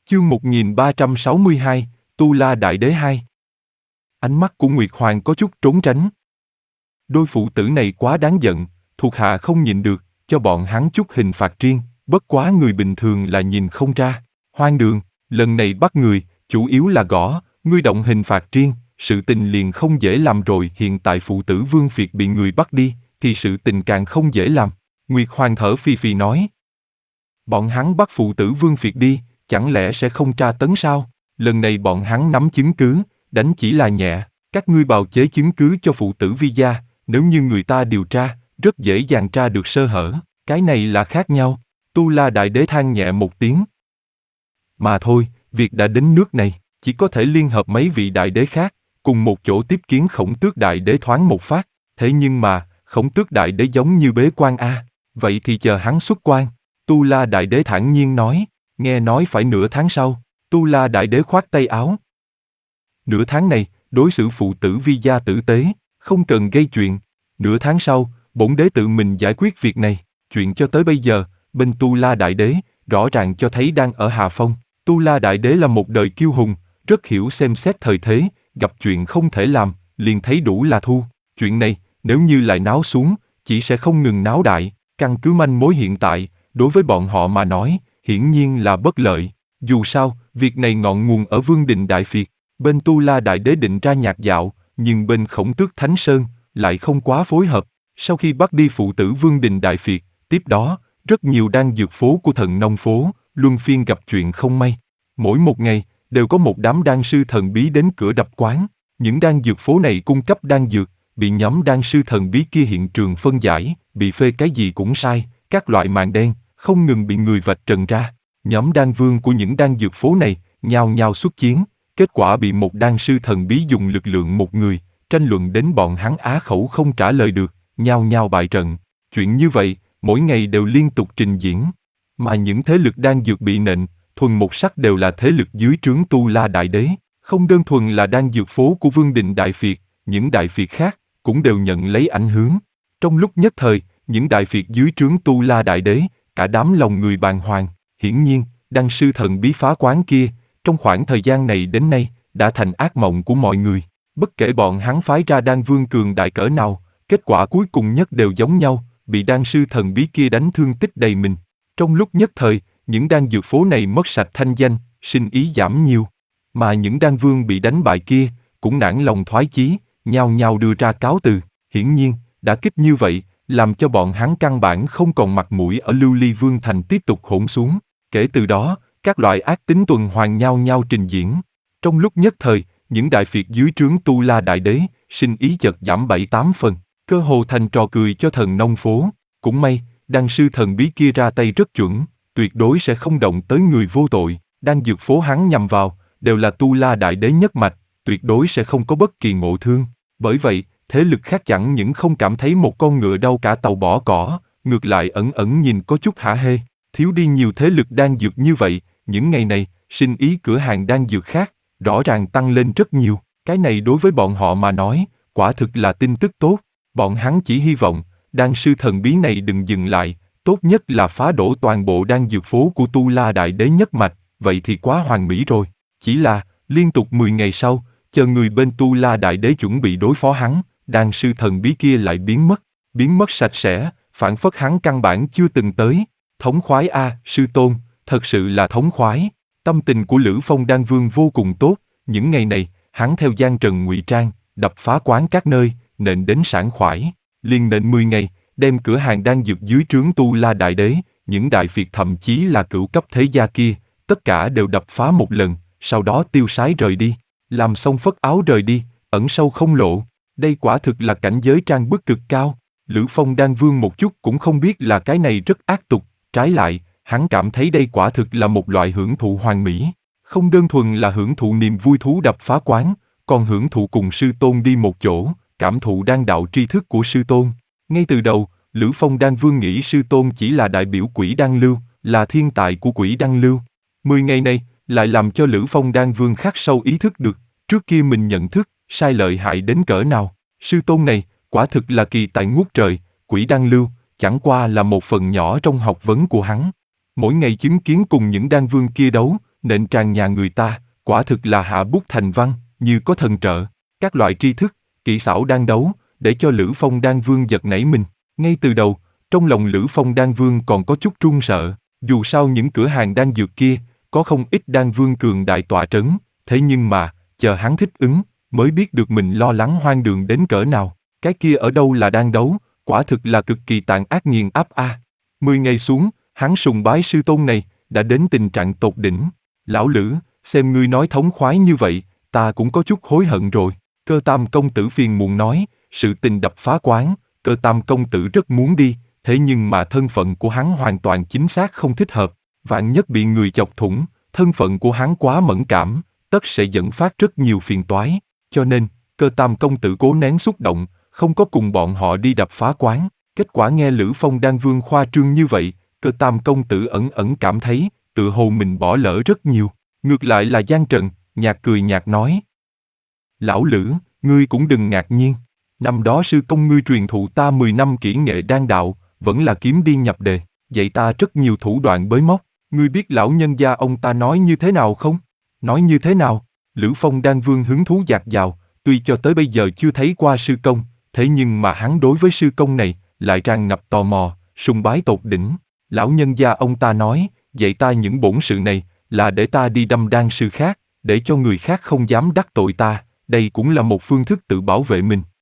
Chương 1362, Tu La Đại Đế 2. Ánh mắt của Nguyệt Hoàng có chút trốn tránh. Đôi phụ tử này quá đáng giận, thuộc hạ không nhịn được, cho bọn hắn chút hình phạt riêng, bất quá người bình thường là nhìn không ra. Hoang đường, lần này bắt người, chủ yếu là gõ, ngươi động hình phạt riêng, sự tình liền không dễ làm rồi. Hiện tại phụ tử Vương Phiệt bị người bắt đi, thì sự tình càng không dễ làm. Nguyệt Hoàng thở phì phì nói. Bọn hắn bắt phụ tử Vương Phiệt đi, chẳng lẽ sẽ không tra tấn sao? Lần này bọn hắn nắm chứng cứ, đánh chỉ là nhẹ, các ngươi bào chế chứng cứ cho phụ tử Vi gia, nếu như người ta điều tra, rất dễ dàng tra được sơ hở, cái này là khác nhau. Tu La Đại Đế than nhẹ một tiếng. Mà thôi, việc đã đến nước này, chỉ có thể liên hợp mấy vị đại đế khác, cùng một chỗ tiếp kiến Khổng Tước Đại Đế thoáng một phát. Thế nhưng mà, Khổng Tước Đại Đế giống như bế quan a, vậy thì chờ hắn xuất quan. Tu La Đại Đế thản nhiên nói, nghe nói phải nửa tháng sau. Tu La Đại Đế khoát tay áo. Nửa tháng này, đối xử phụ tử Vi gia tử tế, không cần gây chuyện. Nửa tháng sau, bổn đế tự mình giải quyết việc này. Chuyện cho tới bây giờ, bên Tu La Đại Đế, rõ ràng cho thấy đang ở hạ phong. Tu La Đại Đế là một đời kiêu hùng, rất hiểu xem xét thời thế, gặp chuyện không thể làm, liền thấy đủ là thu. Chuyện này, nếu như lại náo xuống, chỉ sẽ không ngừng náo đại. Căn cứ manh mối hiện tại, đối với bọn họ mà nói, hiển nhiên là bất lợi. Dù sao, việc này ngọn nguồn ở Vương Đình Đại Phiệt. Bên Tu La Đại Đế định ra nhạc dạo, nhưng bên Khổng Tước Thánh Sơn lại không quá phối hợp. Sau khi bắt đi phụ tử Vương Đình Đại Phiệt, tiếp đó, rất nhiều đan dược phố của Thần Nông phố, luân phiên gặp chuyện không may. Mỗi một ngày, đều có một đám đan sư thần bí đến cửa đập quán. Những đan dược phố này cung cấp đan dược, bị nhóm đan sư thần bí kia hiện trường phân giải, bị phê cái gì cũng sai, các loại màn đen, không ngừng bị người vạch trần ra. Nhóm đan vương của những đan dược phố này, nhao nhao xuất chiến, kết quả bị một đan sư thần bí dùng lực lượng một người, tranh luận đến bọn hắn á khẩu không trả lời được, nhao nhao bại trận. Chuyện như vậy, mỗi ngày đều liên tục trình diễn. Mà những thế lực đan dược bị nện, thuần một sắc đều là thế lực dưới trướng Tu La Đại Đế, không đơn thuần là đan dược phố của Vương Đình Đại Phiệt, những đại phiệt khác cũng đều nhận lấy ảnh hưởng. Trong lúc nhất thời, những đại phiệt dưới trướng Tu La Đại Đế, cả đám lòng người bàng hoàng. Hiển nhiên, đan sư thần bí phá quán kia, trong khoảng thời gian này đến nay, đã thành ác mộng của mọi người. Bất kể bọn hắn phái ra đan vương cường đại cỡ nào, kết quả cuối cùng nhất đều giống nhau, bị đan sư thần bí kia đánh thương tích đầy mình. Trong lúc nhất thời, những đan dược phố này mất sạch thanh danh, sinh ý giảm nhiều. Mà những đan vương bị đánh bại kia, cũng nản lòng thoái chí, nhao nhao đưa ra cáo từ. Hiển nhiên, đả kích như vậy, làm cho bọn hắn căn bản không còn mặt mũi ở Lưu Ly Vương Thành tiếp tục hỗn xuống. Kể từ đó, các loại ác tính tuần hoàn nhao nhao trình diễn. Trong lúc nhất thời, những đại phiệt dưới trướng Tu La Đại Đế, sinh ý chợt giảm 7-8 phần, cơ hồ thành trò cười cho Thần Nông phố. Cũng may, đan sư thần bí kia ra tay rất chuẩn, tuyệt đối sẽ không động tới người vô tội. Đan dược phố hắn nhằm vào, đều là Tu La Đại Đế nhất mạch, tuyệt đối sẽ không có bất kỳ ngộ thương. Bởi vậy, thế lực khác chẳng những không cảm thấy một con ngựa đau cả tàu bỏ cỏ, ngược lại ẩn ẩn nhìn có chút hả hê. Thiếu đi nhiều thế lực đan dược như vậy, những ngày này, sinh ý cửa hàng đan dược khác, rõ ràng tăng lên rất nhiều. Cái này đối với bọn họ mà nói, quả thực là tin tức tốt. Bọn hắn chỉ hy vọng, đan sư thần bí này đừng dừng lại, tốt nhất là phá đổ toàn bộ đan dược phố của Tu La Đại Đế nhất mạch, vậy thì quá hoàn mỹ rồi. Chỉ là, liên tục 10 ngày sau, chờ người bên Tu La Đại Đế chuẩn bị đối phó hắn, đan sư thần bí kia lại biến mất sạch sẽ, phảng phất hắn căn bản chưa từng tới. Thống khoái a, sư tôn, thật sự là thống khoái. Tâm tình của Lữ Phong Đan Vương vô cùng tốt, những ngày này, hắn theo gian trần ngụy trang, đập phá quán các nơi, nện đến sảng khoái. Liền nện 10 ngày, đem cửa hàng đan dược dưới trướng Tu La Đại Đế, những đại phiệt thậm chí là cửu cấp thế gia kia, tất cả đều đập phá một lần, sau đó tiêu sái rời đi. Làm xong phất áo rời đi, ẩn sâu không lộ. Đây quả thực là cảnh giới trang bức cực cao. Lữ Phong Đan Vương một chút cũng không biết là cái này rất ác tục, trái lại, hắn cảm thấy đây quả thực là một loại hưởng thụ hoàn mỹ. Không đơn thuần là hưởng thụ niềm vui thú đập phá quán, còn hưởng thụ cùng sư tôn đi một chỗ, cảm thụ đan đạo tri thức của sư tôn. Ngay từ đầu, Lữ Phong Đan Vương nghĩ sư tôn chỉ là đại biểu Quỷ Đan Lưu, là thiên tài của Quỷ Đan Lưu. 10 ngày này, lại làm cho Lữ Phong Đan Vương khắc sâu ý thức được, trước kia mình nhận thức, sai lợi hại đến cỡ nào. Sư tôn này, quả thực là kỳ tài ngút trời, Quỷ Đan Lưu, chẳng qua là một phần nhỏ trong học vấn của hắn. Mỗi ngày chứng kiến cùng những đan vương kia đấu, nện tràn nhà người ta, quả thực là hạ bút thành văn, như có thần trợ. Các loại tri thức, kỹ xảo đan đấu, để cho Lữ Phong Đan Vương giật nảy mình. Ngay từ đầu, trong lòng Lữ Phong Đan Vương còn có chút run sợ, dù sao những cửa hàng đan dược kia, có không ít đan vương cường đại tọa trấn, thế nhưng mà, chờ hắn thích ứng, mới biết được mình lo lắng hoang đường đến cỡ nào. Cái kia ở đâu là đan đấu, quả thực là cực kỳ tàn ác nghiền áp a. 10 ngày xuống, hắn sùng bái sư tôn này, đã đến tình trạng tột đỉnh. Lão Lữ, xem ngươi nói thống khoái như vậy, ta cũng có chút hối hận rồi. Cơ Tam công tử phiền muộn nói, sự tình đập phá quán, Cơ Tam công tử rất muốn đi, thế nhưng mà thân phận của hắn hoàn toàn chính xác không thích hợp. Vạn nhất bị người chọc thủng, thân phận của hắn quá mẫn cảm, tất sẽ dẫn phát rất nhiều phiền toái. Cho nên, Cơ Tam công tử cố nén xúc động, không có cùng bọn họ đi đập phá quán. Kết quả nghe Lữ Phong Đan Vương khoa trương như vậy, Cơ Tam công tử ẩn ẩn cảm thấy, tự hồ mình bỏ lỡ rất nhiều. Ngược lại là Giang Trần, nhạt cười nhạt nói. Lão Lữ, ngươi cũng đừng ngạc nhiên. Năm đó sư công ngươi truyền thụ ta 10 năm kỹ nghệ đan đạo, vẫn là kiếm đi nhập đề, dạy ta rất nhiều thủ đoạn bới móc. Ngươi biết lão nhân gia ông ta nói như thế nào không? Nói như thế nào? Lữ Phong Đan Vương hứng thú dạt dào, tuy cho tới bây giờ chưa thấy qua sư công, thế nhưng mà hắn đối với sư công này, lại tràn ngập tò mò, sùng bái tột đỉnh. Lão nhân gia ông ta nói, dạy ta những bổn sự này, là để ta đi đâm đan sư khác, để cho người khác không dám đắc tội ta, đây cũng là một phương thức tự bảo vệ mình.